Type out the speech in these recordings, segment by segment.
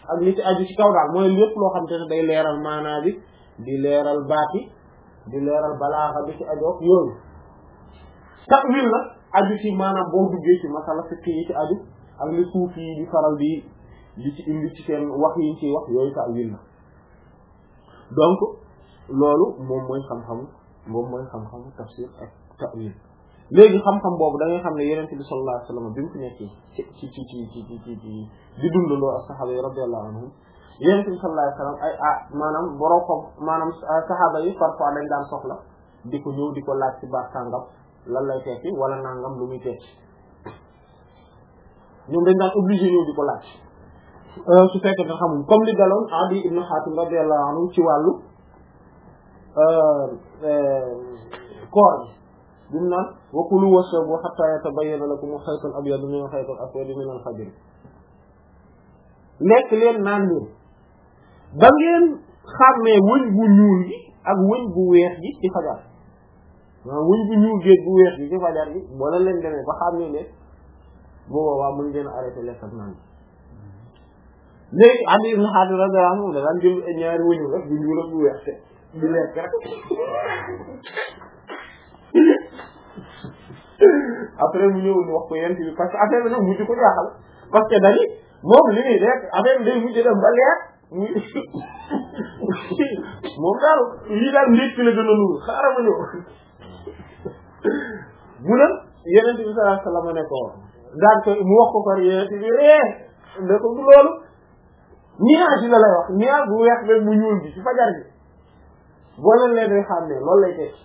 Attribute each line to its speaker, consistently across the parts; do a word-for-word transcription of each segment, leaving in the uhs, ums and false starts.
Speaker 1: ak li ci aju ci kaw daal mooy lépp loo xamante ne day leeral maanaa bi di leeral baati di leeral balaaxa bi ci ajoog yooyu ta'wil nag aju ci maanaam boo duggee ci masala fiqh yi ci aju ak li suufi yi di faral di di ci indi ci seen wax yi ñu ciy wax yooyu ta'wil la donc loolu moom mooy xam-xam moom mooy xam-xam tafsir ak ta'wil léegi xam-xam boobu da ngay xam ne yonent bi sallallahu alayhi wasallam bi mu fi nekkee ci ci ci ci ci ci ci di dundaloo ak saxaaba yi radiyallahu anhum yonent bi sallallahu alayhi wasallam ay ah maanaam boroo ko maanaam saxaaba yi parfois dañ daan soxla di ko ñëw di ko laaj ci baat sàngam lan lay tekki wala nangam lu muy tekki ñoom dañ daan obligé ñëw di ko laaj su fekkee nga xamul comme li daloon Adi ibn Hatim radiyallahu anhu ci wàllu koor bi bi mu naan wa kulu washrabu hatta yatabayyana lakum al-khayt al-abyad min al-khayt al-aswad min al-fajr lekk leen naan leen ba ngeen xàmmee wëñ bu ñuul gi ak wëñ bu weex gi ci fajar waaw wëñ bu ñuul géeg bu weex gi ci fajar gi boo la leen demee ba xàmmee leen boobaa waa mën ngeen arrêté lekk ak naan léegi Adi ibn Hatim radiyallahu anhu da daan jël ñaari wëñu rek bu ñuul ak bu weex te di lekk rek après mu ñëw ñu wax ko yent bi parce que affaire bi nag mujj ko jaaxal parce que dañi moom li muy rek affaire bi day mujj dem ba leer moom daal lii daal ndékki la gën a nuru xaaral ma ñëw mu ne yenent bi sallallahu alayhi wasallam ne ko daan ko mu wax ko ko yenent bi ree ne ko du loolu nuage yi la lay wax nuage bu weex be bu ñuul bi ci fajar bi boo leen leen day xam ne loolu lay tekki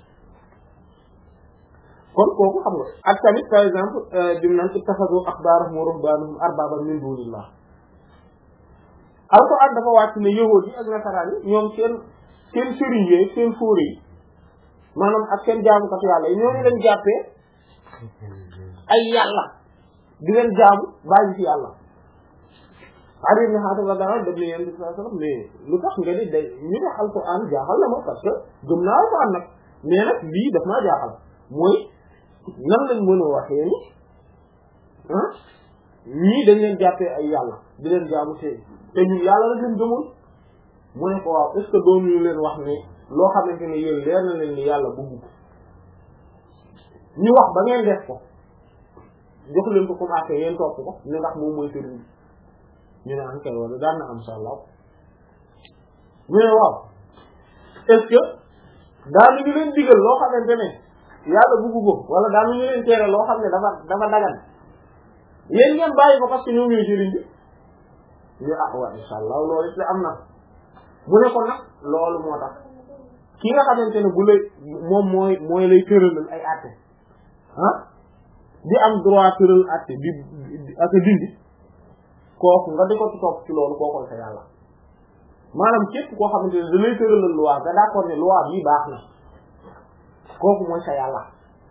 Speaker 1: kon kooku xam nga ak tamit par exemple dim naan ittakhadhu ahbarahum wa ruhbanahum arbaban min dunillah alquran dafa wàcc ne yahuud yi ak nasaraan yi ñoom seen seen sëriñ yi seen fóore yi maanaam ak seen jaamukat yàlla yi ñooñu leen jàppee ay yàlla di leen jaamu bàyyi ci yàlla Adi ibn Hatim la dara def ni yéen bi sallallahu alayhi wasallam mais lu tax nga di day ñu ne alquran jaaxal na ma parce que gëm naa alquran nag mais nag lii daf maa jaaxal mooy nan lañ mën a waxee ni ah ñii dañ leen jàppee ay yàlla di leen jaamu te te ñu yàlla la leen gëmoon mu ne ko waaw est ce que doon ñu leen wax ne loo xamante ne yéen leer na leen ni yàlla bëgg ko ñu wax ba ngeen def ko jox leen ko commencé ngeen topp ko ne ndax moom mooy sëriñ bi ñu ne ankay wala daan na am sha Allah mu ne waaw est ce que daal ñu leen digal loo xamante ne yàlla bëgg ko wala daal ñu leen tere loo xam ne dafa dafa dagan yéen ngeen bàyyi ko parce que ñoo ñooy sëriñ bi ñu ah waaw insha Allah loolu it am na mu ne ko nag loolu moo tax ki nga xamante ne bu lay moom mooy mooy lay tëralal ay àtte ah di am droit tëral àtte di ak dindi kooku nga di ko ci topp ci loolu kooku sa yàlla maanaam képp koo xamante ne da lay tëralal loi nga d'accord ne loi bii baax na kooku mooy sa yàlla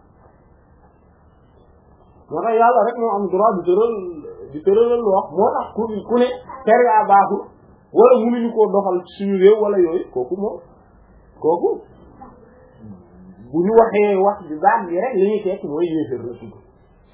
Speaker 1: moo tax yàlla rek moo am droit di tëral di tëralal loi moo tax ku ku ne sharia baaxul wala mënuñu koo doxal suñu réew wala yooyu kooku moom kooku bu ñu waxee wax bi baax bi rek li ñuy tekki mooy yéeféer la tudd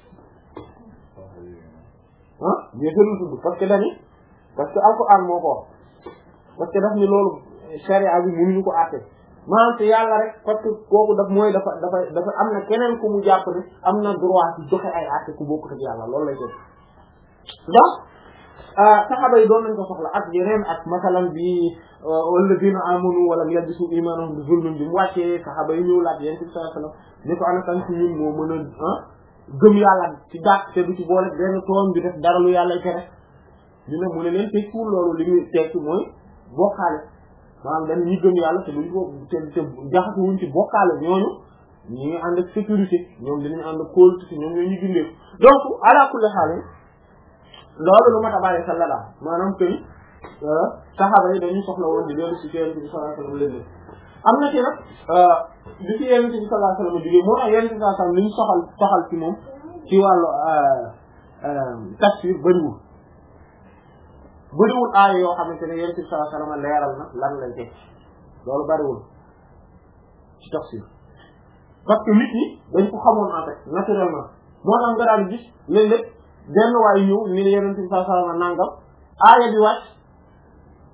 Speaker 1: ah yéeféer la tudd parce que dañu parce que alquran moo ko wax parce que daf ni loolu sharia bi mënuñu ko àtte maanaam te yàlla rek parce que kooku daf mooy dafa dafa dafa am na keneen ku mu jàpp ne am na droit ci joxe ay àtte ku bokkut ak yàlla loolu lay def donc saxaaba yi doon nañ ko soxla ak yeneen ak masalan bi walladina amanu wa lam yalbisu imanahum bi zulmin bi mu wàccee saxaaba yi ñëw laaj yéen ci sallallahu alayhi wasallam ni ko ana kan ci ñun moo mën a gëm yàlla ci dàq te du ci boole benn tooñ bi def dara lu yàlla tere ñu ne mu ne leen tekkiwul loolu li muy tekki mooy bokkaale maanaam dañ ñi gëm yàlla te duñ ko te te jaxatu wuñ ci bokkaale ñooñu ñi ngi ànd ak sécurité ñoom dinañ ànd ak kóolute ñoom ñoo ñu gindee donc ala kulli haal loolu lu mat a bàyyi xel la daal maanaam que ni saxaaba yi dañuy soxla woon di dellu ci Yonent bi sallallahu alayhi wasallam leen am na ci nag di ci Yonent bi sallallahu alayhi wasallam jógee moo tax Yonent bi sallallahu alayhi wasallam li ñu soxal soxal ci moom ci wàllu tafsir bëriwul bëriwul aaya yoo xamante ne Yonent bi sallallahu alayhi wasallam leeral na lan lay teg loolu bëriwul ci tafsir parce que nit ñi dañ ko xamoon en fait naturellement moo tax nga daan gis léeg-léeg benn waay ñëw ñu ne Yonent bi sallallahu alayhi wasallam nangam aaya bi wàcc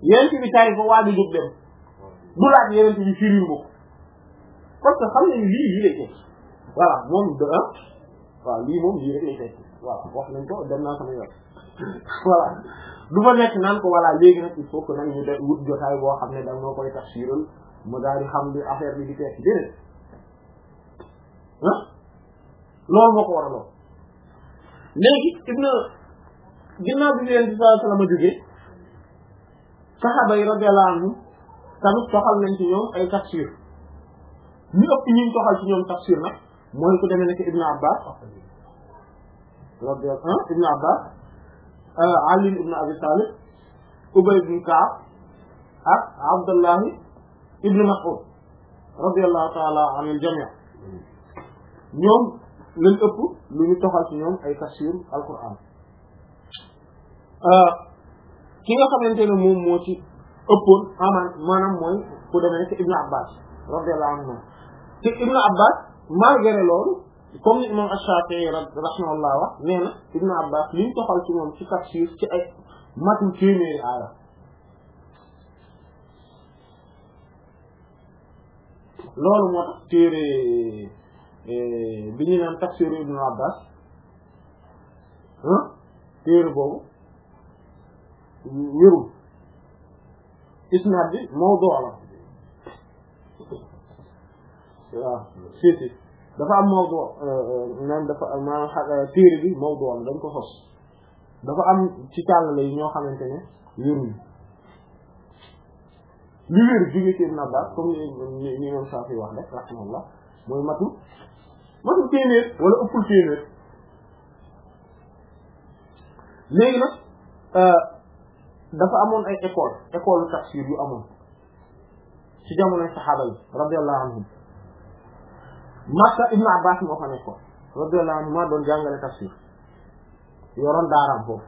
Speaker 1: yeneen bi tari ko waa di jóg dem du laaj yeneen bi firil ko parce que xam nañ lii lii lay tekki voilà moom de ah waaw lii moom lii rek lay tekki voilà wax nañ ko dem naa sama yoon voilà du fa nekk naan ko voilà léegi nag il faut que nag ñu de wut jotaay boo xam ne da nga koy tafsiral mu daal di xam li affaire bi di tekki déedéet ah loolu moo ko war a lool léegi ibna ginnaaw bi leen bi sallallahu alayhi wasallam jógee saxaaba yi radiyallahu anhum tamit toxal nañ ci ñoom ay tafsir ñu ëpp ñu toxal ci ñoom tafsir nag mooy ku demee nekk Ibn Abbas radiyallahu anhu Ibn Abbas Ali ibn Abi Talib Ubay ibn Ka'b ak Abdullah ibn Mas'ud radiyallahu ta'ala anil jami' ñoom lañ ëpp lu ñu toxal ci ñoom ay tafsir al-Qur'an ki nga xamante ne moom moo ci ëppoon amaan maanaam mooy ku demee nekk Ibn Abbas radiyallahu anhu te Ibn Abbas malgré loolu comme ni imam Ash-Shafi'i rahimahullah wax nee na Ibn Abbas li ñu toxal ci moom ci tafsir ci ay matul téeméeri aaya loolu moo tax téere bi ñu naan tafsir Ibn Abbas ah téere boobu wérul isnaad bi mawdu la waaw si si dafa am mawdu naan dafa maanaam téere bi mawdu la dañ ko sos dafa am ci càllale yi ñoo xamante ne wéruñu li wér jóge ci Ibn Abbas comme ni ni moom Shafi wax rek rahimahullah mooy matu matu téeméer wala ëppul téeméer léegi nag dafa amoon ay école école tafsir yu amoon ci jamonoy saxaaba yi radiyallahu anhum Makka Ibn Abbas moo fa nekkoon radiyallahu anhu maa doon jàngale tafsir yoroon daaraam foofu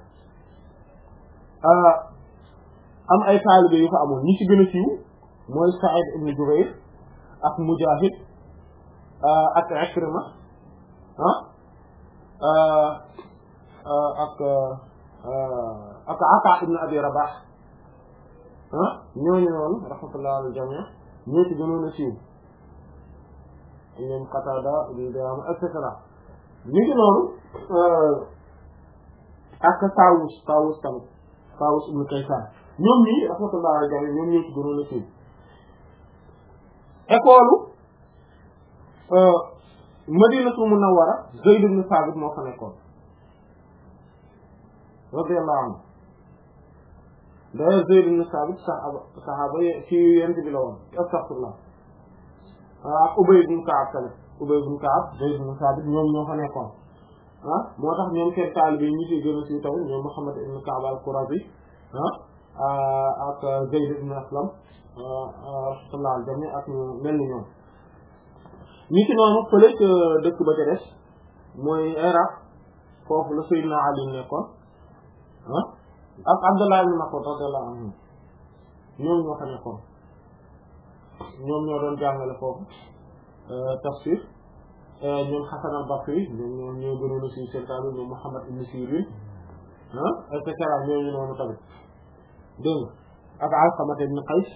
Speaker 1: am ay taalibe yu fa amoon ñi ci gën a siiw mooy Sa'id ibn Jubayr ak Mujahid ak Ikrima ah ak ak Ata ibn Abi Rabah ah ñooñu noonu rahmatullahi al jami' ñoo ci gënoon a siiw ñoom Qatada ibn Di'aama et cetera ñu ngi noonu ak Tawus Tawus tamit Tawus ibn Kaysan ñoom ñii rahmatullahi al jami' ñoom ñoo ci gënoon a siiw école Madinatul Munawwara Zayd ibn Thabit moo fa nekkoon radiyallahu anhu d'ailleurs Zayd ibn Thabit saxaaba saxaaba ci yent bi la woon astaghfirullah ak Ubay ibn Ka'b tamit Ubay ibn Ka'b Zayd ibn Thabit ñoom ñoo fa nekkoon ah moo tax ñoom seen taalibe ñi ci gën a siiw tamit ñoom Muhammad ibn Ka'b al-Qurazi ah ak Zayd ibn Aslam rahmatullah al jami ak mel ni ñoom ñi ci noonu fële ca dëkk ba ca des mooy Iraq foofu la Sayyidina Ali nekkoon ah ak Abdullah ibn Mas'ud radiyallahu anhu ñoom ñoo fa nekkoon ñoom ñoo doon jàngale foofu tafsir ñoom Hasan al-Basri ñoom ñoo ñoo gënoon a siiw seen taal ñoom Muhammad ibn Sirin ah et cetera ñooñu noonu tamit dégg nga ak Alqama ibn Qays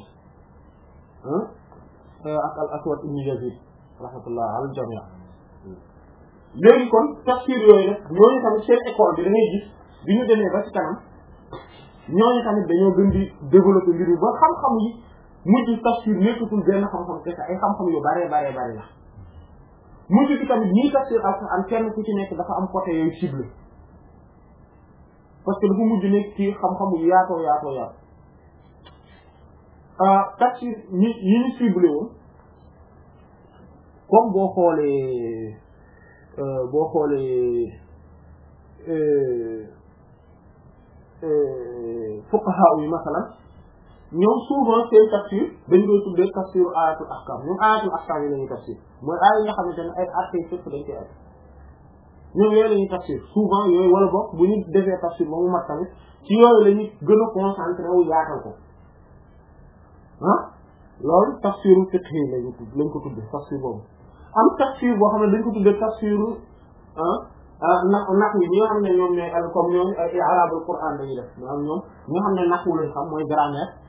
Speaker 1: ak al-Aswad ibn Yazid rahmatullah al jami' léegi kon tafsir yooyu nag ñooñu tamit seen école bi da ngay gis bi ñu demee ba ci kanam ñooñu tamit dañoo gën di développer mbir mi ba xam-xam yi mujj tafsir nekkatul benn xam-xam kese ay xam-xam yu bare bare bare la mujj bi tamit ñii tafsir Alxuraan kenn ku ci nekk dafa am côté yooyu ciblé parce que dafa mujj nekk ci xam-xam yu yaatoo yaatoo yaatoo tafsir ñi yi ñu ciblé woon comme boo xoolee boo xoolee fuqaha yi masalan ñoom souvent seen tafsir dañ koy tuddee tafsiru ayatul ahkam ñoom ayatul ahkam yi la ñuy tafsir mooy aaya yi nga xamante ne ay attey fépp dañ koy ay ñoom yooyu la ñuy tafsir souvent yooyu wala boog bu ñu defee tafsir ba mu mat tamit ci yooyu la ñuy gën a concentré wu yaatal ko ah loolu tafsiru fiqh yi lañu tudd lañ ko tuddee tafsir boobu am tafsir boo xam ne dañ ko tuddee tafsiru ah na naq yi ñi nga xam ne ñoom ñooy al comme ñoom ay i'rabul Qur'an dañuy def maanaam ñoom ñi nga xam ne naqu lañ xam mooy grammaire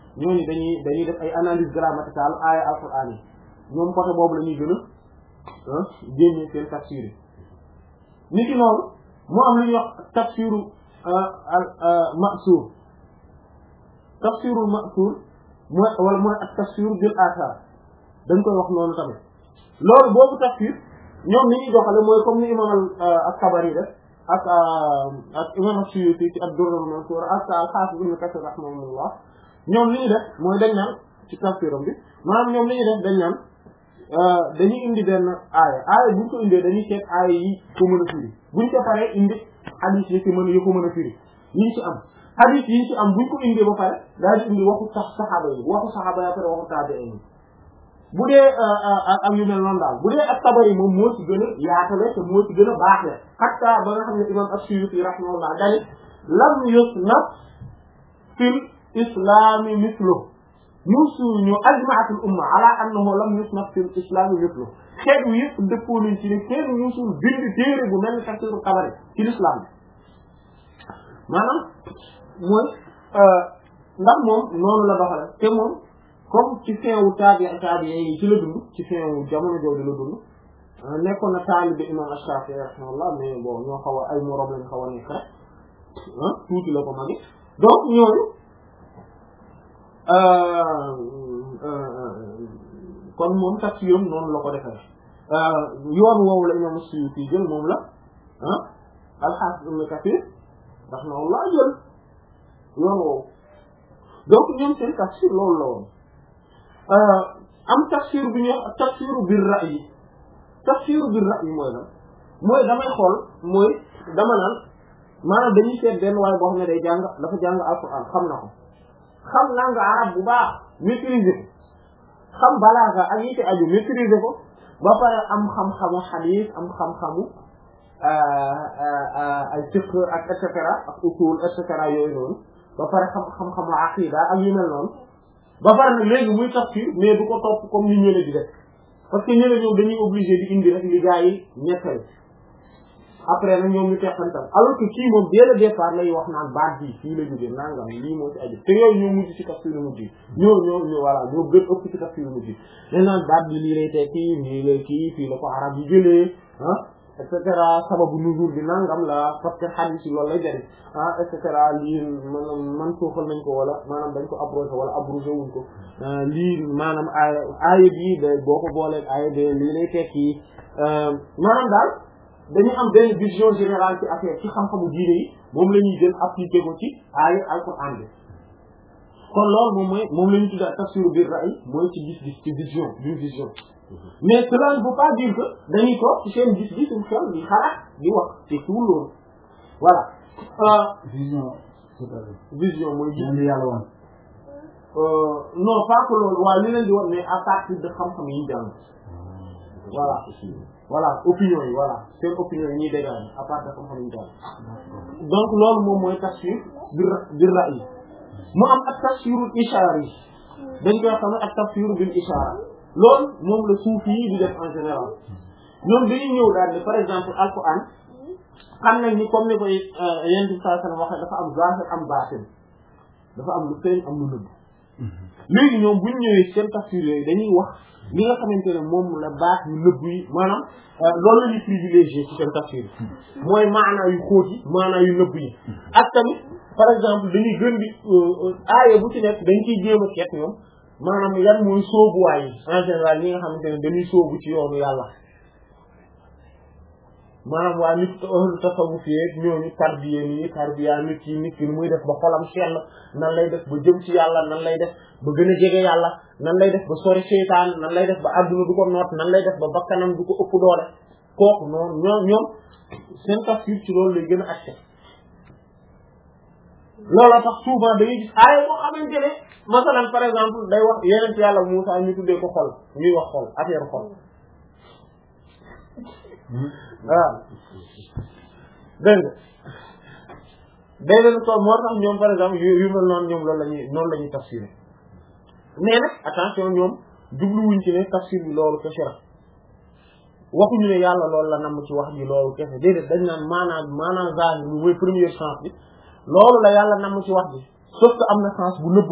Speaker 1: ñooñu dañuy dañuy def ay analyse grammaticale aaya alquran yi ñoom côté boobu la ñuy gën a génne seen tafsir yi ni ki noonu moo am lu ñuy wax tafsiru al ma'sur tafsirul ma'sur mooy wala mooy ak tafsir bil athar dañ koy wax noonu tamit loolu boobu tafsir ñoom ni ñuy doxale mooy comme ni imam al-Tabari def ak ak imam as-Suyuti ci ad-Durr al-Mansur ak al-Hafiz Ibn Kathir rahimahullah ñoom li ñu def mooy dañ naan ci tafsiram bi maanaam ñoom li ñu def dañ naan dañuy indi benn aaya aaya buñ ko indee dañuy seet aaya yi ko mën a firi buñ ko paree indi hadith yi ci mën yi ko mën a firi yi ñu ci am hadith yi ñu ci am buñ ko indee ba pare daal di indi waxu sax saxaaba yi waxu saxaaba yi pare waxu taabi'iin yi bu dee am yu mel noonu daal bu dee ak Tabari moom moo ci gën a yaatale te moo ci gën a baaxle hatta ba nga xam ne imam as-Suyuti rahimahullah dani lam yusnaf fil islami mithlu musu ñu ajma'atul umma ala annahu lam yusnaf fil islami mithlu xeet wi yëpp dëppoo nañ ci ne kenn musul bind téere bu mel ni tafsiru Tabari ci l'islam bi maanaam mooy ndax moom noonu la doxale te moom comme ci fin wu taabi taabi yi ci la dund ci fin wu jamono jooju la dund nekkoon na taalibe imam Ash-Shafi'i rahimahullah mais bon ñoo xaw a ay moroom lañ xaw a nekk rek ah tuuti la ko magi donc ñooñu kon moom tafsiram noonu la ko defee yoon woowu la imam Suyuti jël moom la ah al-Hafiz Ibn Kathir rahimahullah jël yoon woowu donc ñoom seen tafsir loolu la woon am tafsir bi ñuy wax tafsiru bir ra'yi tafsiru bir ra'yi mooy lan mooy damay xool mooy dama naan maanaam dañuy seet benn waaye boo xam ne day jàng dafa jàng alquran xam na ko xam langue arabe bu baax maîtriser ko xam balaaga ak yi ci aju maîtriser ko ba pare am xam-xamu hadith am xam-xamu ay fiqh ak et cetera ak usul et cetera yooyu noonu ba pare xam xam-xamu aqida ak yu mel noonu ba pare nag léegi muy tafsir mais du ko topp comme ni ñële di def parce que ñële ñoom dañuy obligé di indi rek li gaa yi ñettali après nag ñoom ñu teqantal alors que kii moom dès le départ lay wax naan baat bi fii la jógee nangam lii moo ci aju te yooyu ñoo mujj ci tafsir mujj yi ñoo ñoo ñoo voilà ñoo gën ëpp ci tafsir mujj yi dañ naan baat bi lii lay tekki lii lay kii fii la ko arab yi jëlee ah et cetera sababu nuzul bi nangam la parce que hadith yi loolu lay jëriñ ah et cetera lii maanaam man suuxal nañ ko wala maanaam dañ ko abrogé wala abrogé wuñ ko lii maanaam aaya aaya bii da boo ko booleeg aaya bi lii lay tekki maanaam daal dañuy am benn vision générale ci affaire ci xam-xamu diine yi moom la ñuy jël appliqué ko ci aaya alquran bi kon loolu moom mooy moom la ñu tuddee tafsiru bir ra'y mooy ci gis-gis ci vision d'une vision mais cela ne veut pas dire que dañuy toog ci seen gis-gis suñu xel di xalaat di wax ci tout loolu voilà.
Speaker 2: vision.
Speaker 1: vision mooy gis.
Speaker 2: li yàlla woon.
Speaker 1: non pas que loolu waaye li leen di wax mais à partir de xam-xam yi ñu jàng. voilà voilà opinion yi voilà seen opinion yi ñuy dégager à partir de xam-xam yi ñu jàng. donc loolu moom mooy tafsir bir bir ra'yi mu am ak tafsirul ishaara yi dañ koy xam ne ak tafsir bil ishaara loolu moom la suufi yi di def en général ñoom dañuy ñëw daal ne par exemple alquran xam nañ ni comme ni koy yonent bi sallallahu alayhi wasallam waxee dafa am zahir am baatin dafa am lu feeñ am lu nëbb léegi ñoom buñ ñëwee seen tafsir yooyu dañuy wax li nga xamante ne moom la baax yu nëbb yi maanaam loolu la ñuy privilégié ci seen tafsir mooy maanaa yu xóot yi maanaa yu nëbb yi ak tamit par exemple dañuy gën di aaya bu ci nekk dañ ciy jéem a seet ñoom maanaam yan mooy sóobuwaay yi en général ñi nga xamante ne dañuy sóobu ci yoonu yàlla maanaam waa nit tasawuf yeeg ñooñu tarbiya nii tarbiya nit ki nit ki muy def ba xolam sell nan lay def ba jëm ci yàlla nan lay def ba gën a jege yàlla nan lay def ba sori seytaan nan lay def ba àdduna du ko noot nan lay def ba bakkanam du ko ëpp doole kooku noonu ñoom ñoom seen tafsir ci loolu lay gën a accès looloo tax souvent dañuy gis aaya boo xamante ne masalan par exemple day wax yeneen ci yàlla Muusaa ñu tuddee ko xol ñuy wax xol affaire xol waaw dégg nga day leen ko moo tax ñoom par exemple yu yu mel noonu ñoom loolu la ñuy noonu la ñuy tafsir mais nag attention ñoom jubluwuñ ci ne tafsir bi loolu kese la waxuñu ne yàlla loolu la namm ci wax ji loolu kese déedéet dañ naan maanaam maanaam zahir bi mooy première chance bi loolu la yàlla namm ci wax ji sauf que am na sens bu nëbbut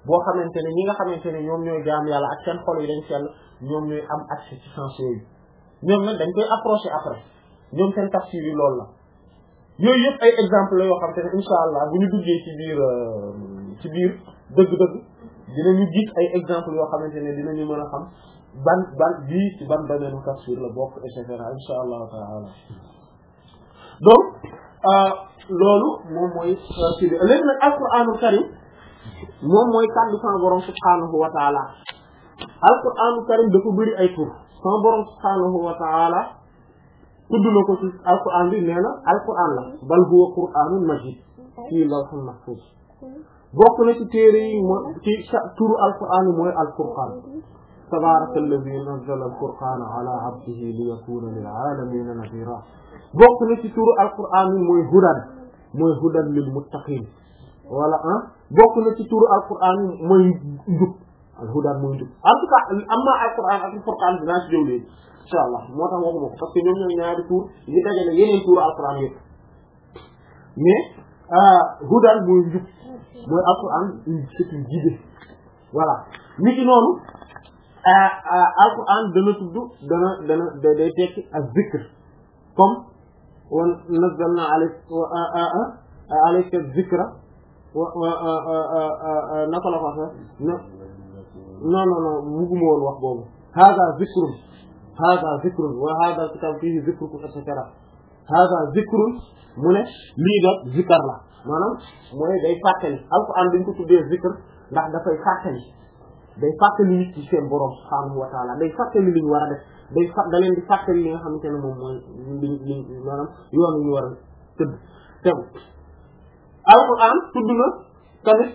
Speaker 1: boo xamante ne ñi nga xamante ne ñoom ñooy jaam yàlla ak seen xol yi dañ sell ñoom ñooy am accès ci sens yooyu ñoom nag dañ koy approcher après ñoom seen tafsir yi loolu la yooyu yëpp ay exemple la yoo xamante ne insha allah bu ñu duggee ci biir ci biir dëgg-dëgg dinañu gis ay exemple yoo xamante ne dinañu mën a xam ban ban bii ci ban domaine tafsir la bokk et cetera insha allah taala donc loolu moom mooy ci léegi nag alquranul karim moom mooy kàddu sama borom subhanahu wa taala alquranul karim dafa bëri ay tur sama borom subhanahu wa taala tudd na ko ci alquran bi nee na alquran la bal huwa qur'anun majid fii lawhul mahfuz bokk na ci téere yi moo ci turu alquran yi mooy alfurqan tabaraka alladi nazzala alfurqana ala abdihi liyakuna lil alamina nadira bokk na ci turu alquran yi mooy hudan mooy hudan lil muttaqin wala ah bokk na ci turu alquran yi mooy njub al hudan mooy njub en tout cas am na alquran ak alfurqan dinaa ci jëw léegi insha allah moo tax waxuma ko parce que ñoom ñooy ñaari tur yi dajale yeneen turu alquran yëpp mais hudan mooy njub mooy alquran c'est une guidée voilà nit ki noonu alquran dana tudd dana dana day tekki ak zikr comme wa nazzalna alayka alayka zikra wa naka la ko waxee non non non bugguma woon wax boobu hada zikrun hada zikrun wa hada kitab fihi zikrukum et cetera hada zikrun mu ne lii da zikar la maanaam mooy day fàttali alquran dañ ko tuddee zikr ndax dafay fàttali day fàttali nit ci seen borom subhanahu wa taala day fàttali li ñu war a def day fa da leen di fàttali li nga xamante ne moom mooy li li maanaam yoon wi ñu war a tëdd tegu alquran tudd na tamit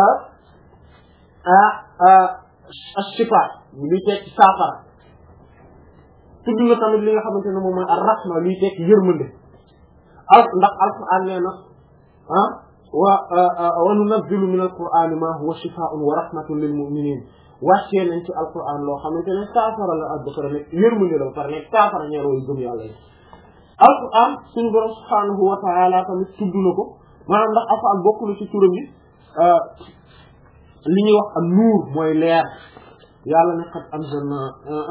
Speaker 1: ash-shifa li tekk saafara tudd na tamit li nga xamante ne moom mooy ar-rahma li tekk yërmande al ndax alquran nee na ah wa wa nunazzilu min alqur'ani ma huwa shifaa'un wa rahmatun lil mu'minin wàccee nañ ci alquran loo xamante ne saafara la ak ba pare nekk yërmande la ba pare nekk saafara ñeel way gëm yàlla yi alquran suñu borom subhanahu wa ta'ala tamit tudd na ko maanaam ndax alquran bokk na ci turam yi li ñuy wax am nuur mooy leer yàlla ne qad anzalna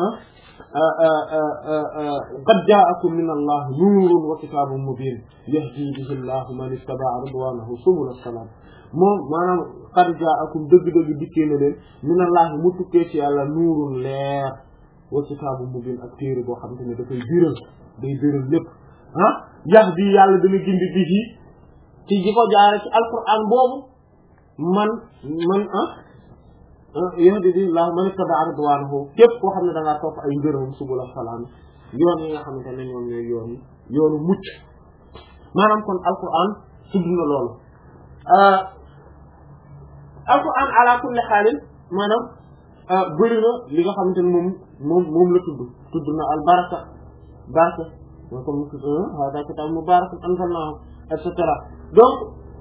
Speaker 1: qad ja'akum min allah nuurun wa kitaabun mubiin yahdi bihi allahu man ittaba'a ridwaanahu subula salaam moom maanaam qad ja'akum dëgg-dëgg dikkee na leen min allah mu tukkee ci yàlla nuurun leer wa kitaabun mubiin ak téere boo xam te ne dafay biral day biral lépp ah yahdi yàlla dana gindi bihi ci ji ko jaare ci alquran boobu man man ah yahdi bihi allahu man ittaba'a ridwaanahu képp koo xam ne da ngaa topp ay ngërëm subula salaam yoon yi nga xamante ne ñoom ñooy yoon yoonu mucc maanaam kon alquran tudd na loolu alquran ala kulli xaalin maanaam bëri na li nga xamante ne moom moom moom la tudd tudd na al baraka baraka moo comme hada kitab mubarak anzalnahu et cetera donc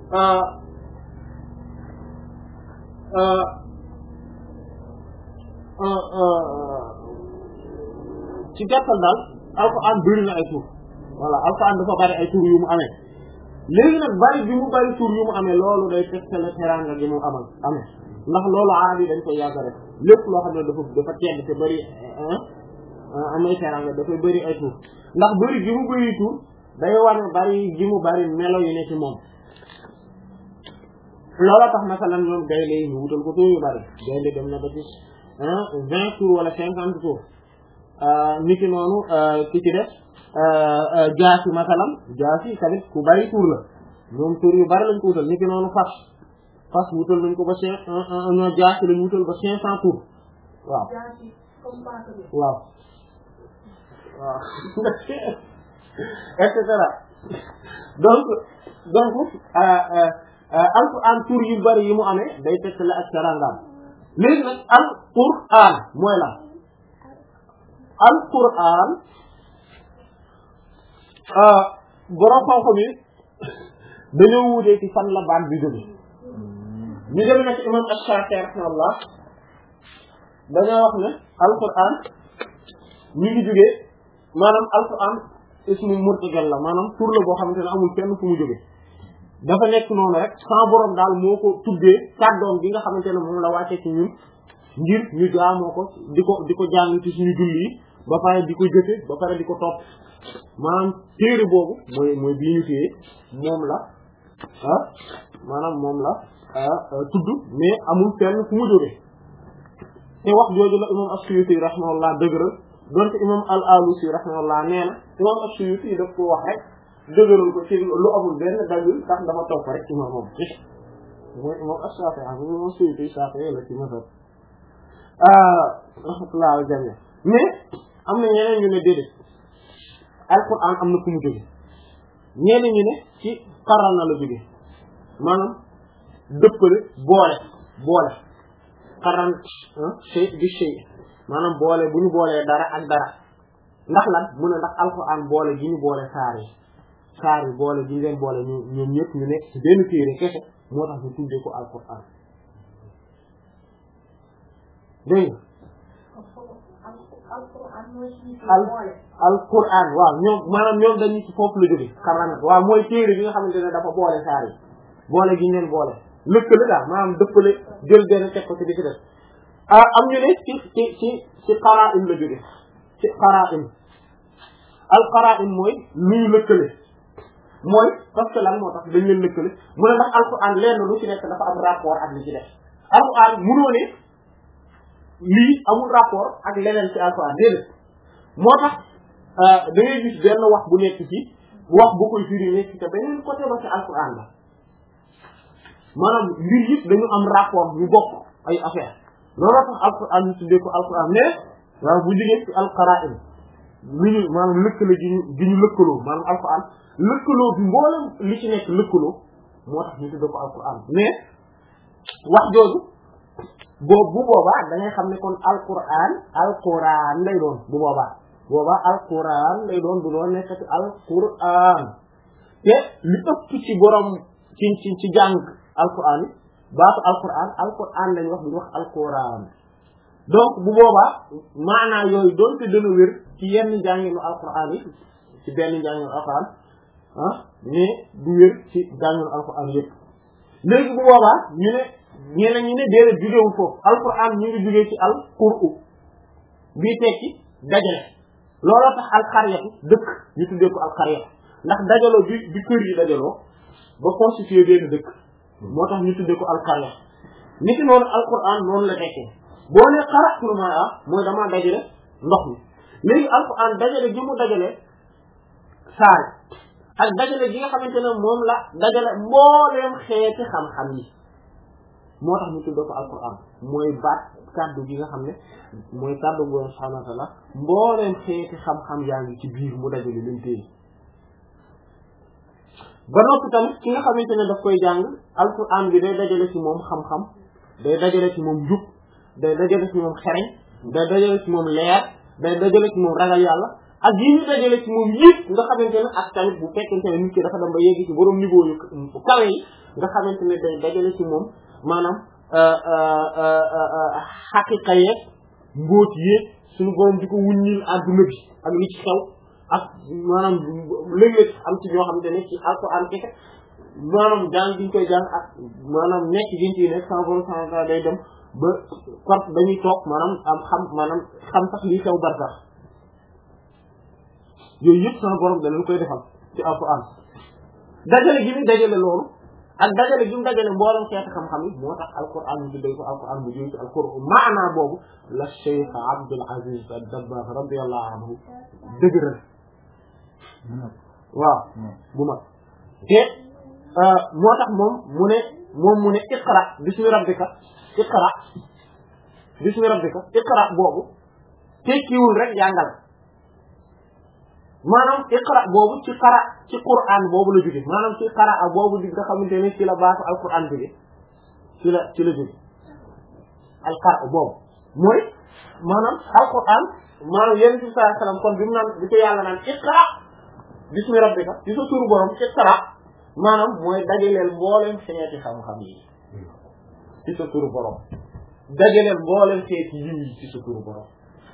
Speaker 1: ci gàttal daal alquran bëri na ay tur voilà alquran dafa bari ay tur yu mu amee léegi nag bari bi mu bari tur yu mu amee loolu day tegtale teraanga gi mu amal amee ndax loolu aadi dañ koy yàgg rek lépp loo xam ne dafa dafa tedd te bari amay teraanga dafay bari ay tur ndax bari gi mu bari tur day wane bari gi mu bari melo yu ne ci moom loolu tax masalan ñoom gaynde yi ñu wutal ko tur yu bari gaynde dem na ba ci vingt tours wala cinquante tours niki noonu ki ci def jaasi masalan jaasi tamit ku bari tur la ñoom tur yu bari lañ ko wutal niki noonu fas fas wutal nañ ko ba cinq ñoo jaasi lañ wutal ba cinq cent tours waaw waaw waaw et cetera donc donc alquran tur yu bari yi mu amee day tekk la ak sarangam léegi nag alquran mooy la alquran borom xam-xam yi dañoo wuutee ci fan la baat bi jóge ñu dem nag imam Ash-Shafi'i rahimahullah dañoo wax ne alquran ñu ngi jógee maanaam alquran ismu murtajal la maanaam tur la boo xamante ne amul kenn fu mu jóge dafa nekk noonu rek sans borom daal moo ko tuddee kàddoom bi nga xamante ne moom la wàccee ci ñun ngir ñu jaamoo ko di ko di ko jàng ci suñu julli yi ba pare di ko jëfe ba pare di ko topp maanaam téere boobu mooy mooy bii ñu téye moom la ah maanaam moom la tudd mais amul fenn fu mu jógee te wax jooju la imam as-Suyuti rahimahullah dëgëral donte imam al-Alusi rahimahullah nee na imam as-Suyuti daf ko wax rek dëgëral ko ci lu amul benn dalil ndax dama topp rek imam moom mooy imam as-Shafi'i imam as-Suyuti Shafi'i la ci mazhab rahmatullah al jami mais am na ñeneen ñu ne déedéet alquran am na fu mu jóge ñeneen ñu ne ci qarana la jóge maanaam dëppale boole boole qaran shay bi shay maanaam boole bu ñu boolee dara ak dara ndax lan mu ne ndax alquran boole gi ñu boole saar yi saar yi boole gi ñu leen boole ñu ñoom ñëpp ñu nekk ci benn téere kese moo tax ñu tuddee ko alquran dégg al alquran waaw ñoom maanaam ñoom dañu ci foofu la jóge qaran waaw mooy téere bi nga xamante ne dafa boole saar yi boole gi ñu leen boole lëkkale daal maanaam dëppale jël benn teg ko ci di ci def ah am ñu ne ci ci ci ci qara'in la jóge ci qara'in al qara'in mooy luy lëkkale mooy parce que lan moo tax dañ leen lëkkale mu ne ndax alquran lenn lu ci nekk dafa am rapport ak li ci def alquran munoo ne lii amul rapport ak leneen ci alquran déedéet moo tax da ngay gis benn wax bu nekk ci wax bu koy firi nekk ci te beneen côté ba ci alquran la maanaam mbir yëpp dañu am rapport ñu bokk ay affaire looloo tax alquran ñu tuddee ko alquran mais waaw bu jógee ci alqara'in li ñu maanaam lëkkale gi ñu gi ñu lëkkaloo maanaam alquran lëkkaloo bi mboolem li ci nekk lëkkaloo moo tax ñu tuddee ko alquran mais wax jooju boobu bu boobaa da ngay xam ne kon alquran alquran lay doon bu boobaa boobaa alquran lay doon du doon nekkati alquran te li ëpp ci borom ci ci ci jàng alquran yi baatu alquran alquran lañ wax bu ñu wax alquran donc bu boobaa maanaa yooyu doonte dana wér ci yenn njànginu alquran yi ci benn njànginu alquran ah mais du wér ci njànginu alquran yëpp léegi bu boobaa ñu ne ñeneen ñi ne déedéet jugewul foofu alquran ñu ngi jugee ci al qur'u bii tekki dajale looloo tax alqaryatu dëkk ñu tuddee ko alqaryatu ndax dajaloo bi bi kër yi dajaloo ba constituer benn dëkk moo tax ñu tuddee ko alqarya niki noonu alquran noonu la tekkee boo ne qara'tul ma'a mooy damaa dajale ndox mi léegi alquran dajale gi mu dajale saar ak dajale gi nga xamante ne moom la dajale mbooleem xeeti xam-xam yi moo tax ñu tuddee ko alquran mooy baat kàddu gi nga xam ne mooy kàddu Boroom subhaanahu wa ta'aala mbooleem xeeti xam-xam yaa ngi ci biir mu dajale leen téye ba noppi tamit ki nga xamante ne daf koy jàng alquran bi day dajale ci moom xam-xam day dajale ci moom jub day dajale ci moom xereñ day dajale ci moom leer day dajale ci moom ragal yàlla ak yi ñu dajale ci moom yëpp nga xamante ne ak tamit bu fekkente ne nit ki dafa dem ba yegg ci borom niveau yu kawe yi nga xamante ne day dajale ci moom maanaam xaqiqa yeeg mbóot yeeg suñu borom di ko wuññil adduna bi ak li ci xew ak maanaam léeg-léeg am ci ñoo xamante ne ci alquran keke maanaam jàng giñ koy jàng ak maanaam nekk giñ ciy nekk cent pour cent day dem ba par dañuy toog maanaam am xam maanaam xam sax lii xew bar sax yooyu yëpp sama borom da leen koy defal ci alquran dajale gi ni dajale loolu ak dajale gi mu dajale mboolem xeeti xam-xam yi moo tax alquran ñu tuddee ko alquran bu jóge ci alquran maanaa boobu la Cheikh Abdul Aziz ad-Dabbagh radiyallahu anhu dëgëral waaw bu mag te moo tax moom mu ne moom mu ne iqra bismi rabbika iqra bismi rabbika iqra boobu tekkiwul rek jàngal maanaam iqra boobu ci qara ci qur'an boobu la jóge maanaam ci qara boobu di nga xamante ne ci la baatu alquran jóge ci la ci la jóge alqara boobu mooy maanaam alquran maanaam yonent bi sallallahu alayhi wasallam kon bi mu naan bi ko yàlla naan iqra bismi rabbika ci sa turu borom iqra maanaam mooy dajaleel mboolem xeeti xam-xam yi ci sa turu borom dajaleel mboolem xeeti yiw yi ci sa turu borom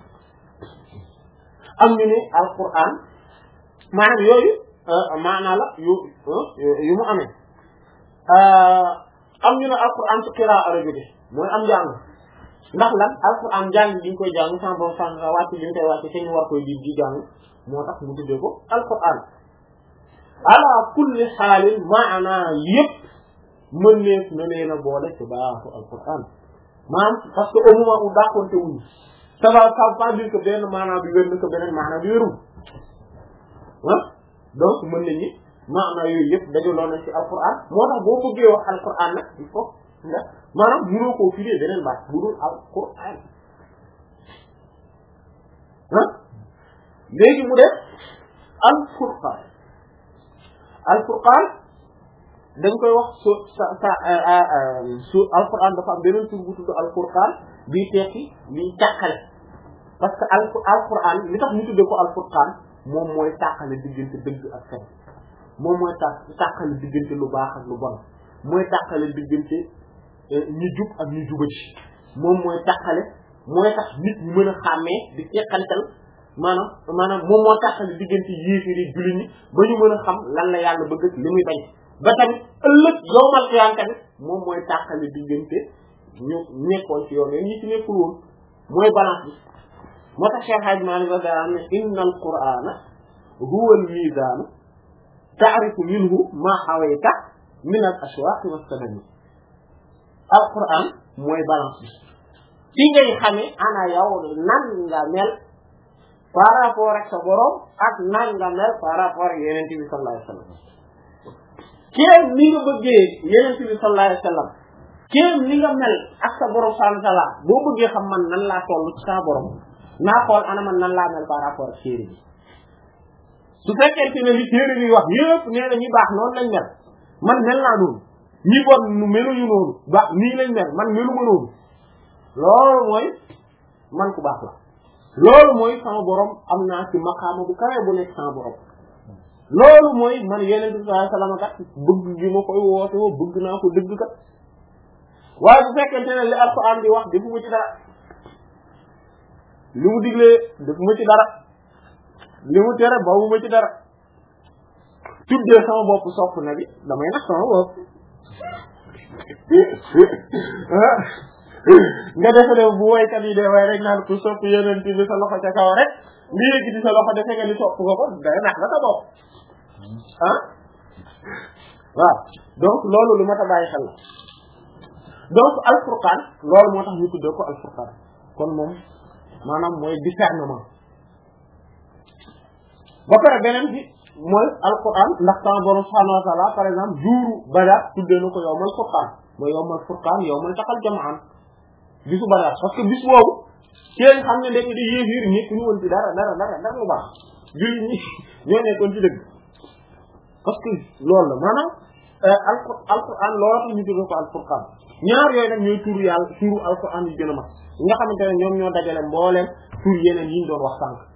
Speaker 1: am ñu ne alquran maanaam yooyu maanaa la yu yu mu amee am ñu ne alquran ci qiraa arabi bi mooy am njàng ndax lan alquran njàng bi ñu koy jàng sans bon sans wàcc li ñu koy wàcc te ñu war koy di di jàng moo tax mu tuddee ko alquran ala kulli xaalin maanaa yëpp mën neef na leen a boole ci baaxu alquran maanaam parce que au moment où dàqonte wuñu ça va ça veut pas dire que benn maanaa bi wér na que beneen maanaa bi wérul ah donc mën nañu maanaa yooyu yëpp dajaloo na ci alquran moo tax boo bëggee wax alquran nag il faut nga maanaam mënoo koo firee beneen baat bu dul alquran ah léegi mu def alfurqaan alfurqaan dañ koy wax su sa sa su alquran dafa am beneen tur bu tudd alfurqaan bii tekki liy tàqale parce que al alquran li tax ñu tuddee ko alfurqaan moom mooy tàqale diggante dëgg ak fen moom mooy tà tàqale diggante lu baax ak lu bon mooy tàqale diggante ñi jub ak ñi jubati moom mooy tàqale mooy tax nit ñu mën a xàmmee di teqantal maanaam maanaam moom moo tàqale diggante yéefir yi jullit ñi ba ñu mën a xam lan la yàlla bëgg li muy bañ ba tamit ëllëg yowmal qiyaam tamit moom mooy tàqale diggante ñu nekkoon ci yoon ñi ci nekkul woon mooy balance bi moo tax Cheikh Hadj Malick radiyallahu anhu inna al qur'ana huwa al mizan ta'rifu minhu ma hawayta min al ashwaq wa as-sanami al qur'an mooy balance bi ci ngay xamee ana yow nan nga mel par rapport ak sa borom ak nan nga mel par rapport ak Yonent bi sallallahu alayhi wa sallam kéem ni nga bëggee Yonent bi sallallahu alayhi wa sallam kéem ni nga mel ak sa borom subhanahu wa ta'ala boo bëggee xam man nan laa toll ci sa borom naa xool ana man nan laa mel par rapport ak téere bi su fekkente ne li téere bi wax yëpp nee na ñi baax noonu lañ mel man mel naa noonu ñi bon nu meluñu noonu baax nii lañ mel man melu ma noonu loolu mooy man ku baax la loolu mooy sama borom am naa ci maqaama bu kawe bu nekk sama borom loolu mooy man Yonent bi sallallahu alayhi wasallam kat bëgg gi ma koy woote woo bëgg naa ko dëgg kat waaye bu fekkente ne li Alxuraan di wax defuma ci dara li mu diglee defuma ci dara li mu tere bawuma ci dara tuddee sama bopp sopp na bi damay nax sama bopp nga defe ne bu woykat yi de waaye rek naan ku sopp Yonent bi sa loxo ca kaw rek nga yëkkati sa loxo defe nga ni sopp nga ko day nax la sa bopp ah waaw donc loolu lu mat a bàyyi xel la donc alfurqaan loolu moo tax ñu tuddee ko alfurqaan kon moom maanaam mooy discernement ba pare beneen bi mooy alquran ndax sama borom subhanahu wa ta'ala par exemple jouru Badar tuddee na ko yawmal furqaan mooy yawmal furqaan yawmal taqal jam'an bisu Badar parce que bis boobu kenn xam ne ndekk di yéefiir ñëpp ñu woon ci dara dara dara dara lu baax jullit ñi ñoo nekkoon ci dëgg parce que loolu la maanaam alquran loolu tax ñu tuddee ko alfurqaan ñaar yooyu nag ñooy turu yàlla turu alquran yi gën a mag nga xamante ne ñoom ñoo dajale mbooleem tur yeneen yi ñu doon wax sànq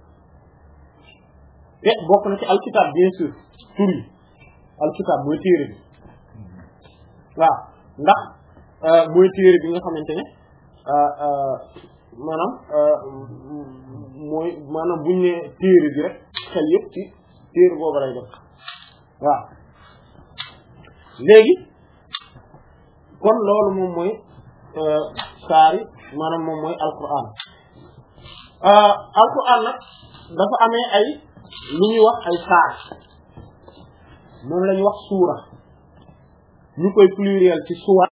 Speaker 1: te bokk na ci alkitab bien sûr tur yi alkitab mooy téere bi waaw ndax mooy téere bi nga xamante ne maanaam mooy maanaam buñ ne téere bi rek xel yëpp ci téere boobu lay def waaw léegi kon loolu moom mooy saari maanaam moom mooy alquran alquran nag dafa amee ay lu ñuy wax ay saar moom la ñuy wax suura ñu koy pluriel ci suura